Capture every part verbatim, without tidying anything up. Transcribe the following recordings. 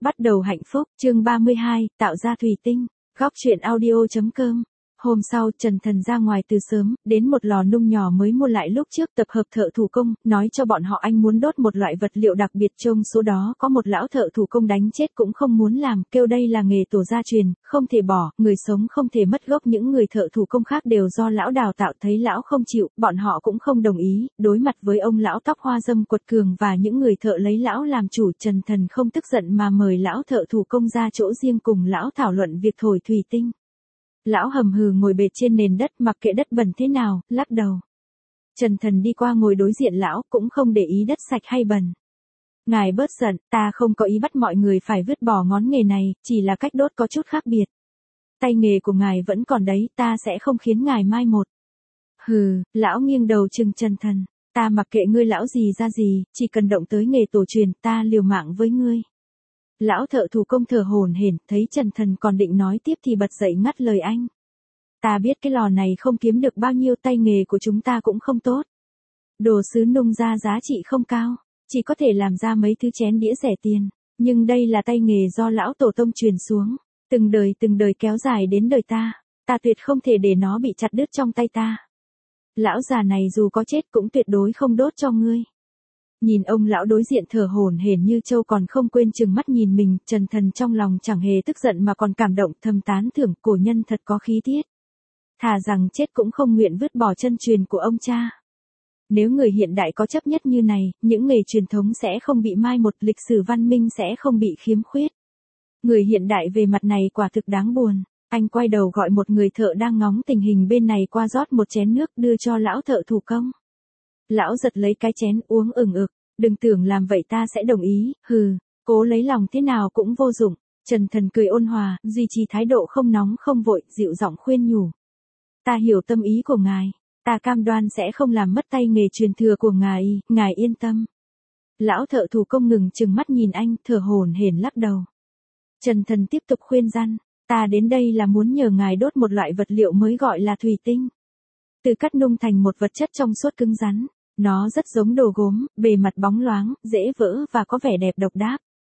Bắt đầu hạnh phúc, chương ba mươi hai, tạo ra thủy tinh. Góc truyện audio chấm com. Hôm sau, Trần Thần ra ngoài từ sớm, đến một lò nung nhỏ mới mua lại lúc trước tập hợp thợ thủ công, nói cho bọn họ anh muốn đốt một loại vật liệu đặc biệt, trong số đó có một lão thợ thủ công đánh chết cũng không muốn làm, kêu đây là nghề tổ gia truyền, không thể bỏ, người sống không thể mất gốc. Những người thợ thủ công khác đều do lão đào tạo, thấy lão không chịu, bọn họ cũng không đồng ý. Đối mặt với ông lão tóc hoa râm quật cường và những người thợ lấy lão làm chủ, Trần Thần không tức giận mà mời lão thợ thủ công ra chỗ riêng cùng lão thảo luận việc thổi thủy tinh. Lão hầm hừ ngồi bệt trên nền đất, mặc kệ đất bẩn thế nào, lắc đầu. Trần Thần đi qua ngồi đối diện lão, cũng không để ý đất sạch hay bẩn. Ngài bớt giận, ta không có ý bắt mọi người phải vứt bỏ ngón nghề này, chỉ là cách đốt có chút khác biệt. Tay nghề của ngài vẫn còn đấy, ta sẽ không khiến ngài mai một. Hừ, lão nghiêng đầu trừng Trần Thần. Ta mặc kệ ngươi lão gì ra gì, chỉ cần động tới nghề tổ truyền, ta liều mạng với ngươi. Lão thợ thủ công thở hổn hển, thấy Trần Thần còn định nói tiếp thì bật dậy ngắt lời anh. Ta biết cái lò này không kiếm được bao nhiêu, tay nghề của chúng ta cũng không tốt. Đồ sứ nung ra giá trị không cao, chỉ có thể làm ra mấy thứ chén đĩa rẻ tiền. Nhưng đây là tay nghề do lão tổ tông truyền xuống, từng đời từng đời kéo dài đến đời ta. Ta tuyệt không thể để nó bị chặt đứt trong tay ta. Lão già này dù có chết cũng tuyệt đối không đốt cho ngươi. Nhìn ông lão đối diện thở hổn hển như trâu còn không quên chừng mắt nhìn mình, Trần Thần trong lòng chẳng hề tức giận mà còn cảm động, thầm tán thưởng cổ nhân thật có khí tiết. Thà rằng chết cũng không nguyện vứt bỏ chân truyền của ông cha. Nếu người hiện đại có chấp nhất như này, những nghề truyền thống sẽ không bị mai một, lịch sử văn minh sẽ không bị khiếm khuyết. Người hiện đại về mặt này quả thực đáng buồn. Anh quay đầu gọi một người thợ đang ngóng tình hình bên này qua rót một chén nước đưa cho lão thợ thủ công. Lão giật lấy cái chén uống ừng ực. Đừng tưởng làm vậy ta sẽ đồng ý, hừ, cố lấy lòng thế nào cũng vô dụng. Trần Thần cười ôn hòa, duy trì thái độ không nóng không vội, dịu giọng khuyên nhủ. Ta hiểu tâm ý của ngài, ta cam đoan sẽ không làm mất tay nghề truyền thừa của ngài, ngài yên tâm. Lão thợ thủ công ngừng chừng mắt nhìn anh, thở hổn hển lắc đầu. Trần Thần tiếp tục khuyên răn, ta đến đây là muốn nhờ ngài đốt một loại vật liệu mới gọi là thủy tinh. Từ cắt nung thành một vật chất trong suốt cứng rắn. Nó rất giống đồ gốm, bề mặt bóng loáng, dễ vỡ và có vẻ đẹp độc đáo.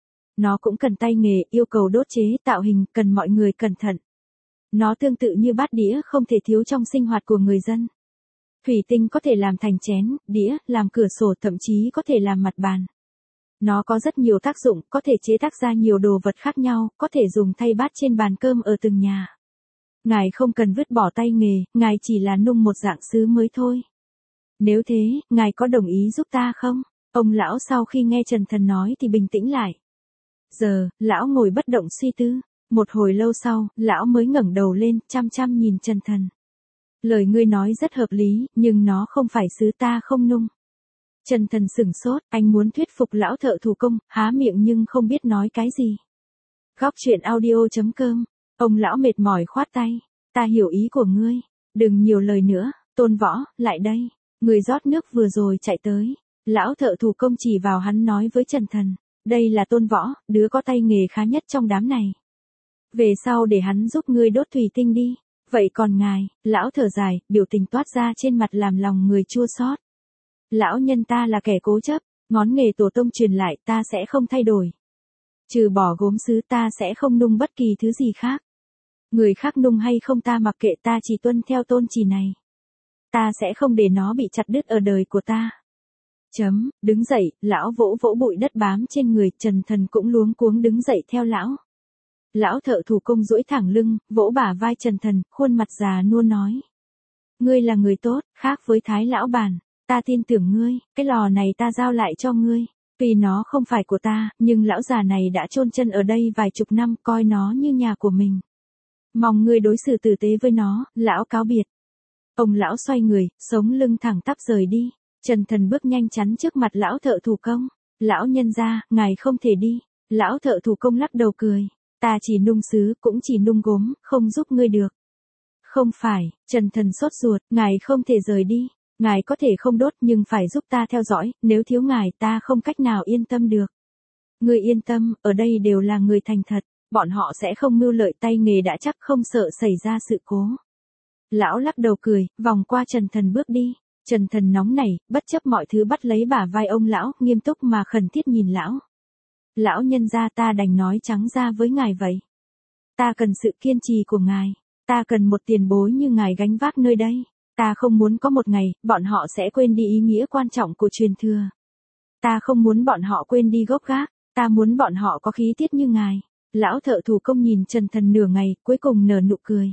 Nó cũng cần tay nghề, yêu cầu đốt chế, tạo hình, cần mọi người cẩn thận. Nó tương tự như bát đĩa không thể thiếu trong sinh hoạt của người dân. Thủy tinh có thể làm thành chén, đĩa, làm cửa sổ, thậm chí có thể làm mặt bàn. Nó có rất nhiều tác dụng, có thể chế tác ra nhiều đồ vật khác nhau, có thể dùng thay bát trên bàn cơm ở từng nhà. Ngài không cần vứt bỏ tay nghề, ngài chỉ là nung một dạng sứ mới thôi. Nếu thế, ngài có đồng ý giúp ta không? Ông lão sau khi nghe Trần Thần nói thì bình tĩnh lại. Giờ, lão ngồi bất động suy tư. Một hồi lâu sau, lão mới ngẩng đầu lên, chăm chăm nhìn Trần Thần. Lời ngươi nói rất hợp lý, nhưng nó không phải sứ ta không nung. Trần Thần sửng sốt, anh muốn thuyết phục lão thợ thủ công, há miệng nhưng không biết nói cái gì. Góc truyện audio chấm com. Ông lão mệt mỏi khoát tay. Ta hiểu ý của ngươi. Đừng nhiều lời nữa, Tôn Võ, lại đây. Người rót nước vừa rồi chạy tới. Lão thợ thủ công chỉ vào hắn nói với Trần Thần. Đây là Tôn Võ, đứa có tay nghề khá nhất trong đám này. Về sau để hắn giúp ngươi đốt thủy tinh đi. Vậy còn ngài, lão thở dài, biểu tình toát ra trên mặt làm lòng người chua xót. Lão nhân ta là kẻ cố chấp, ngón nghề tổ tông truyền lại ta sẽ không thay đổi. Trừ bỏ gốm sứ ta sẽ không nung bất kỳ thứ gì khác. Người khác nung hay không ta mặc kệ, ta chỉ tuân theo tôn chỉ này. Ta sẽ không để nó bị chặt đứt ở đời của ta. Chấm, đứng dậy, lão vỗ vỗ bụi đất bám trên người, Trần Thần cũng luống cuống đứng dậy theo lão. Lão thợ thủ công duỗi thẳng lưng, vỗ bả vai Trần Thần, khuôn mặt già nua nói. Ngươi là người tốt, khác với Thái lão bản, ta tin tưởng ngươi, cái lò này ta giao lại cho ngươi. Tuy nó không phải của ta, nhưng lão già này đã chôn chân ở đây vài chục năm, coi nó như nhà của mình. Mong ngươi đối xử tử tế với nó, lão cáo biệt. Ông lão xoay người, sống lưng thẳng tắp rời đi. Trần Thần bước nhanh chắn trước mặt lão thợ thủ công. Lão nhân gia, ngài không thể đi. Lão thợ thủ công lắc đầu cười. Ta chỉ nung sứ, cũng chỉ nung gốm, không giúp ngươi được. Không phải, Trần Thần sốt ruột, ngài không thể rời đi. Ngài có thể không đốt nhưng phải giúp ta theo dõi, nếu thiếu ngài ta không cách nào yên tâm được. Ngươi yên tâm, ở đây đều là người thành thật, bọn họ sẽ không mưu lợi, tay nghề đã chắc, không sợ xảy ra sự cố. Lão lắc đầu cười, vòng qua Trần Thần bước đi. Trần Thần nóng nảy, bất chấp mọi thứ bắt lấy bả vai ông lão, nghiêm túc mà khẩn thiết nhìn lão. Lão nhân gia ta đành nói trắng ra với ngài vậy. Ta cần sự kiên trì của ngài. Ta cần một tiền bối như ngài gánh vác nơi đây. Ta không muốn có một ngày, bọn họ sẽ quên đi ý nghĩa quan trọng của truyền thừa. Ta không muốn bọn họ quên đi gốc gác. Ta muốn bọn họ có khí tiết như ngài. Lão thợ thủ công nhìn Trần Thần nửa ngày, cuối cùng nở nụ cười.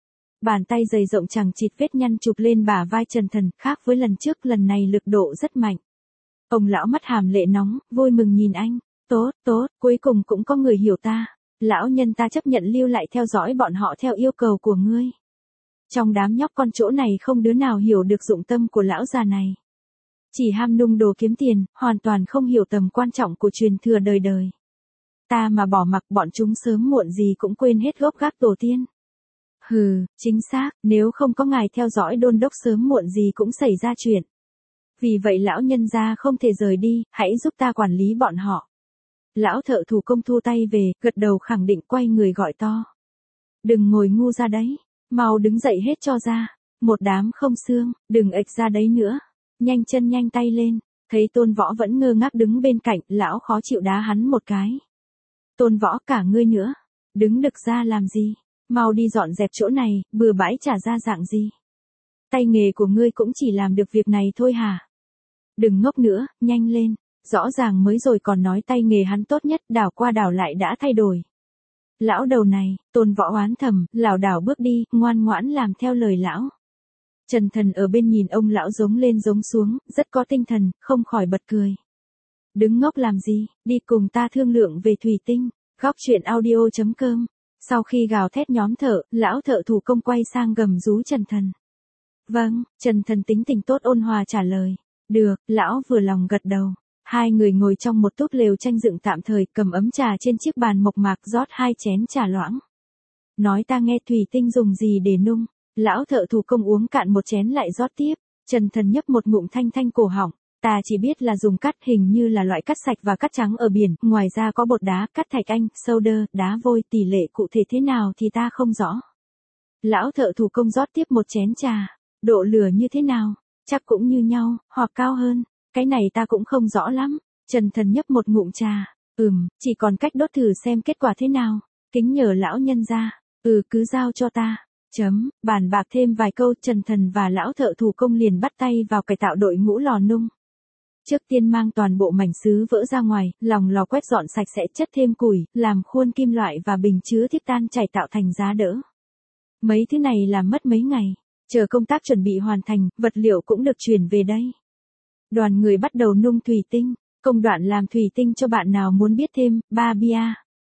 Bàn tay dày rộng chẳng chịt vết nhăn chụp lên bả vai Trần Thần, khác với lần trước, lần này lực độ rất mạnh. Ông lão mắt hàm lệ nóng, vui mừng nhìn anh. Tốt, tốt, cuối cùng cũng có người hiểu ta. Lão nhân ta chấp nhận lưu lại theo dõi bọn họ theo yêu cầu của ngươi. Trong đám nhóc con chỗ này không đứa nào hiểu được dụng tâm của lão già này. Chỉ ham nung đồ kiếm tiền, hoàn toàn không hiểu tầm quan trọng của truyền thừa đời đời. Ta mà bỏ mặc bọn chúng sớm muộn gì cũng quên hết gốc gác tổ tiên. Hừ, chính xác, nếu không có ngài theo dõi đôn đốc sớm muộn gì cũng xảy ra chuyện. Vì vậy lão nhân gia không thể rời đi, hãy giúp ta quản lý bọn họ. Lão thợ thủ công thu tay về, gật đầu khẳng định, quay người gọi to. Đừng ngồi ngu ra đấy, mau đứng dậy hết cho ra. Một đám không xương, đừng ệch ra đấy nữa. Nhanh chân nhanh tay lên, thấy Tôn Võ vẫn ngơ ngác đứng bên cạnh, lão khó chịu đá hắn một cái. Tôn Võ, cả ngươi nữa, đứng đực ra làm gì? Mau đi dọn dẹp chỗ này, bừa bãi trả ra dạng gì? Tay nghề của ngươi cũng chỉ làm được việc này thôi hả? Đừng ngốc nữa, nhanh lên. Rõ ràng mới rồi còn nói tay nghề hắn tốt nhất, đảo qua đảo lại đã thay đổi. Lão đầu này, Tôn Võ oán thầm, lảo đảo bước đi, ngoan ngoãn làm theo lời lão. Trần Thần ở bên nhìn ông lão giống lên giống xuống, rất có tinh thần, không khỏi bật cười. Đứng ngốc làm gì, đi cùng ta thương lượng về thủy tinh. Góc truyện audio chấm com. Sau khi gào thét nhóm thợ, lão thợ thủ công quay sang gầm rú Trần Thần. Vâng, Trần Thần tính tình tốt ôn hòa trả lời. Được, lão vừa lòng gật đầu. Hai người ngồi trong một túp lều tranh dựng tạm thời, cầm ấm trà trên chiếc bàn mộc mạc rót hai chén trà loãng. Nói ta nghe thủy tinh dùng gì để nung. Lão thợ thủ công uống cạn một chén lại rót tiếp. Trần Thần nhấp một ngụm thanh thanh cổ họng. Ta chỉ biết là dùng cát, hình như là loại cát sạch và cát trắng ở biển, ngoài ra có bột đá, cát thạch anh, soda, đá vôi, tỷ lệ cụ thể thế nào thì ta không rõ. Lão thợ thủ công rót tiếp một chén trà. Độ lửa như thế nào? Chắc cũng như nhau, hoặc cao hơn. Cái này ta cũng không rõ lắm. Trần Thần nhấp một ngụm trà. Ừm, chỉ còn cách đốt thử xem kết quả thế nào. Kính nhờ lão nhân ra. Ừ, cứ giao cho ta. Chấm, bàn bạc thêm vài câu, Trần Thần và lão thợ thủ công liền bắt tay vào cải tạo đội ngũ lò nung. Trước tiên mang toàn bộ mảnh sứ vỡ ra ngoài, lòng lò quét dọn sạch sẽ, chất thêm củi, làm khuôn kim loại và bình chứa tiếp tan chảy tạo thành giá đỡ. Mấy thứ này làm mất mấy ngày. Chờ công tác chuẩn bị hoàn thành, vật liệu cũng được chuyển về đây. Đoàn người bắt đầu nung thủy tinh. Công đoạn làm thủy tinh cho bạn nào muốn biết thêm, ba bia.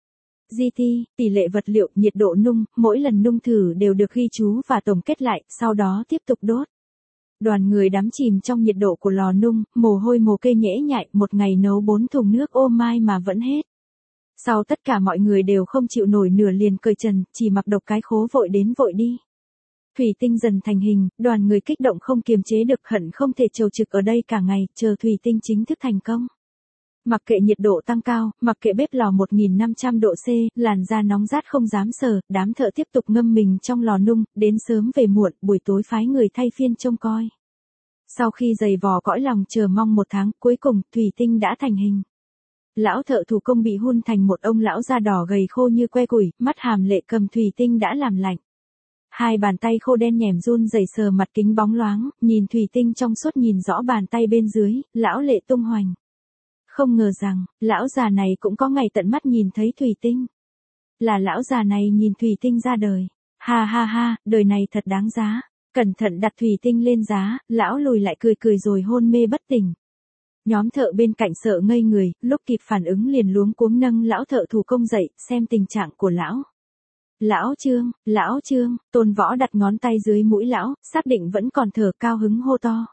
giê tê, tỷ lệ vật liệu, nhiệt độ nung, mỗi lần nung thử đều được ghi chú và tổng kết lại, sau đó tiếp tục đốt. Đoàn người đắm chìm trong nhiệt độ của lò nung, mồ hôi mồ kê nhễ nhại, một ngày nấu bốn thùng nước ô mai mà vẫn hết. Sau tất cả mọi người đều không chịu nổi nửa liền cởi trần, chỉ mặc độc cái khố vội đến vội đi. Thủy tinh dần thành hình, đoàn người kích động không kiềm chế được, hận không thể chầu trực ở đây cả ngày, chờ thủy tinh chính thức thành công. Mặc kệ nhiệt độ tăng cao, mặc kệ bếp lò một nghìn năm trăm độ C, làn da nóng rát không dám sờ, đám thợ tiếp tục ngâm mình trong lò nung, đến sớm về muộn, buổi tối phái người thay phiên trông coi. Sau khi dày vò cõi lòng chờ mong một tháng, cuối cùng, thủy tinh đã thành hình. Lão thợ thủ công bị hun thành một ông lão da đỏ gầy khô như que củi, mắt hàm lệ cầm thủy tinh đã làm lạnh. Hai bàn tay khô đen nhẻm run rẩy sờ mặt kính bóng loáng, nhìn thủy tinh trong suốt, nhìn rõ bàn tay bên dưới, lão lệ tung hoành. Không ngờ rằng, lão già này cũng có ngày tận mắt nhìn thấy thủy tinh. Là lão già này nhìn thủy tinh ra đời. Ha ha ha, đời này thật đáng giá. Cẩn thận đặt thủy tinh lên giá, lão lùi lại cười cười rồi hôn mê bất tỉnh. Nhóm thợ bên cạnh sợ ngây người, lúc kịp phản ứng liền luống cuống nâng lão thợ thủ công dậy, xem tình trạng của lão. Lão Trương, lão Trương, Tôn Võ đặt ngón tay dưới mũi lão, xác định vẫn còn thở, cao hứng hô to.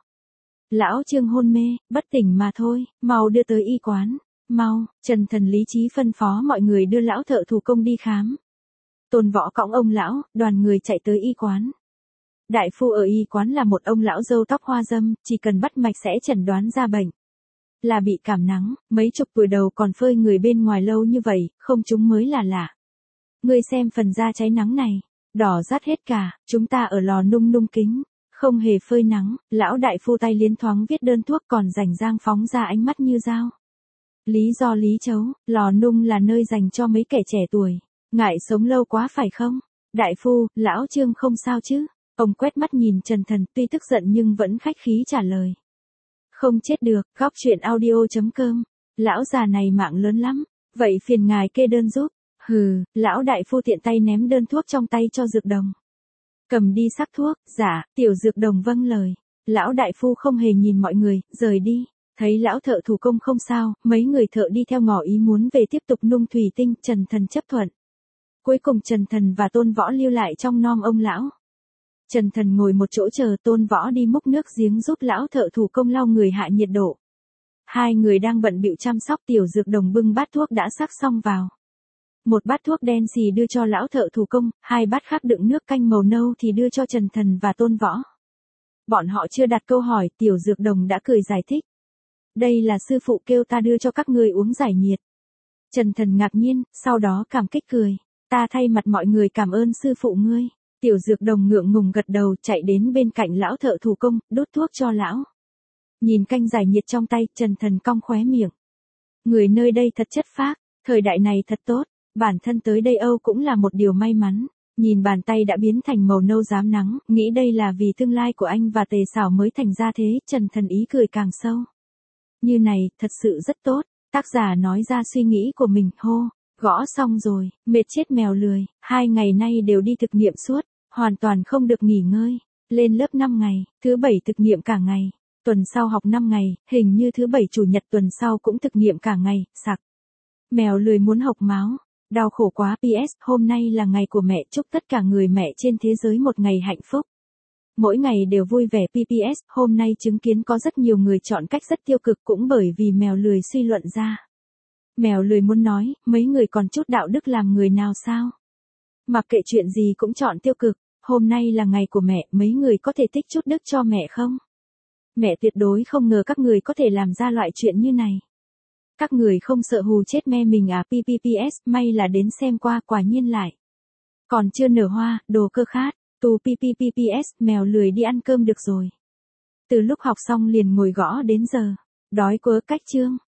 Lão Trương hôn mê, bất tỉnh mà thôi, mau đưa tới y quán, mau. Trần Thần lý trí phân phó mọi người đưa lão thợ thủ công đi khám. Tôn Võ cõng ông lão, đoàn người chạy tới y quán. Đại phu ở y quán là một ông lão râu tóc hoa râm, chỉ cần bắt mạch sẽ chẩn đoán ra bệnh. Là bị cảm nắng, mấy chục tuổi đầu còn phơi người bên ngoài lâu như vậy, không chúng mới là lạ. Ngươi xem phần da cháy nắng này, đỏ rát hết cả, chúng ta ở lò nung nung kính, không hề phơi nắng. Lão đại phu tay liến thoáng viết đơn thuốc, còn rảnh rang phóng ra ánh mắt như dao. Lý do lý chấu, lò nung là nơi dành cho mấy kẻ trẻ tuổi. Ngại sống lâu quá phải không? Đại phu, lão Trương không sao chứ? Ông quét mắt nhìn Trần Thần, tuy tức giận nhưng vẫn khách khí trả lời. Không chết được, góc chuyện audio.com. Lão già này mạng lớn lắm. Vậy phiền ngài kê đơn giúp. Hừ, lão đại phu tiện tay ném đơn thuốc trong tay cho Dược Đồng. Cầm đi sắc thuốc, dạ, tiểu Dược Đồng vâng lời. Lão đại phu không hề nhìn mọi người, rời đi. Thấy lão thợ thủ công không sao, mấy người thợ đi theo ngỏ ý muốn về tiếp tục nung thủy tinh, Trần Thần chấp thuận. Cuối cùng Trần Thần và Tôn Võ lưu lại trong nom ông lão. Trần Thần ngồi một chỗ chờ Tôn Võ đi múc nước giếng giúp lão thợ thủ công lau người hạ nhiệt độ. Hai người đang bận bịu chăm sóc tiểu Dược Đồng bưng bát thuốc đã sắc xong vào. Một bát thuốc đen xì đưa cho lão thợ thủ công, hai bát khác đựng nước canh màu nâu thì đưa cho Trần Thần và Tôn Võ. Bọn họ chưa đặt câu hỏi, tiểu Dược Đồng đã cười giải thích. Đây là sư phụ kêu ta đưa cho các ngươi uống giải nhiệt. Trần Thần ngạc nhiên, sau đó cảm kích cười. Ta thay mặt mọi người cảm ơn sư phụ ngươi. Tiểu Dược Đồng ngượng ngùng gật đầu chạy đến bên cạnh lão thợ thủ công, đút thuốc cho lão. Nhìn canh giải nhiệt trong tay, Trần Thần cong khóe miệng. Người nơi đây thật chất phác, thời đại này thật tốt, bản thân tới đây Âu cũng là một điều may mắn. Nhìn bàn tay đã biến thành màu nâu rám nắng, nghĩ đây là vì tương lai của anh và Tề Sảo mới thành ra thế, Trần Thần ý cười càng sâu. Như này, thật sự rất tốt, tác giả nói ra suy nghĩ của mình, hô, gõ xong rồi, mệt chết mèo lười, hai ngày nay đều đi thực nghiệm suốt, hoàn toàn không được nghỉ ngơi, lên lớp năm ngày, thứ bảy thực nghiệm cả ngày, tuần sau học năm ngày, hình như thứ bảy chủ nhật tuần sau cũng thực nghiệm cả ngày, sặc. Mèo lười muốn hộc máu, đau khổ quá. pê ét, hôm nay là ngày của mẹ, chúc tất cả người mẹ trên thế giới một ngày hạnh phúc. Mỗi ngày đều vui vẻ. pê pê ét, hôm nay chứng kiến có rất nhiều người chọn cách rất tiêu cực cũng bởi vì mèo lười suy luận ra. Mèo lười muốn nói, mấy người còn chút đạo đức làm người nào sao? Mặc kệ chuyện gì cũng chọn tiêu cực, hôm nay là ngày của mẹ, mấy người có thể tích chút đức cho mẹ không? Mẹ tuyệt đối không ngờ các người có thể làm ra loại chuyện như này. Các người không sợ hù chết me mình à? pê pê pê ét, may là đến xem qua, quả nhiên lại. Còn chưa nở hoa, đồ cơ khát, tù pê pê pê pê ét, mèo lười đi ăn cơm được rồi. Từ lúc học xong liền ngồi gõ đến giờ. Đói quá cách chương.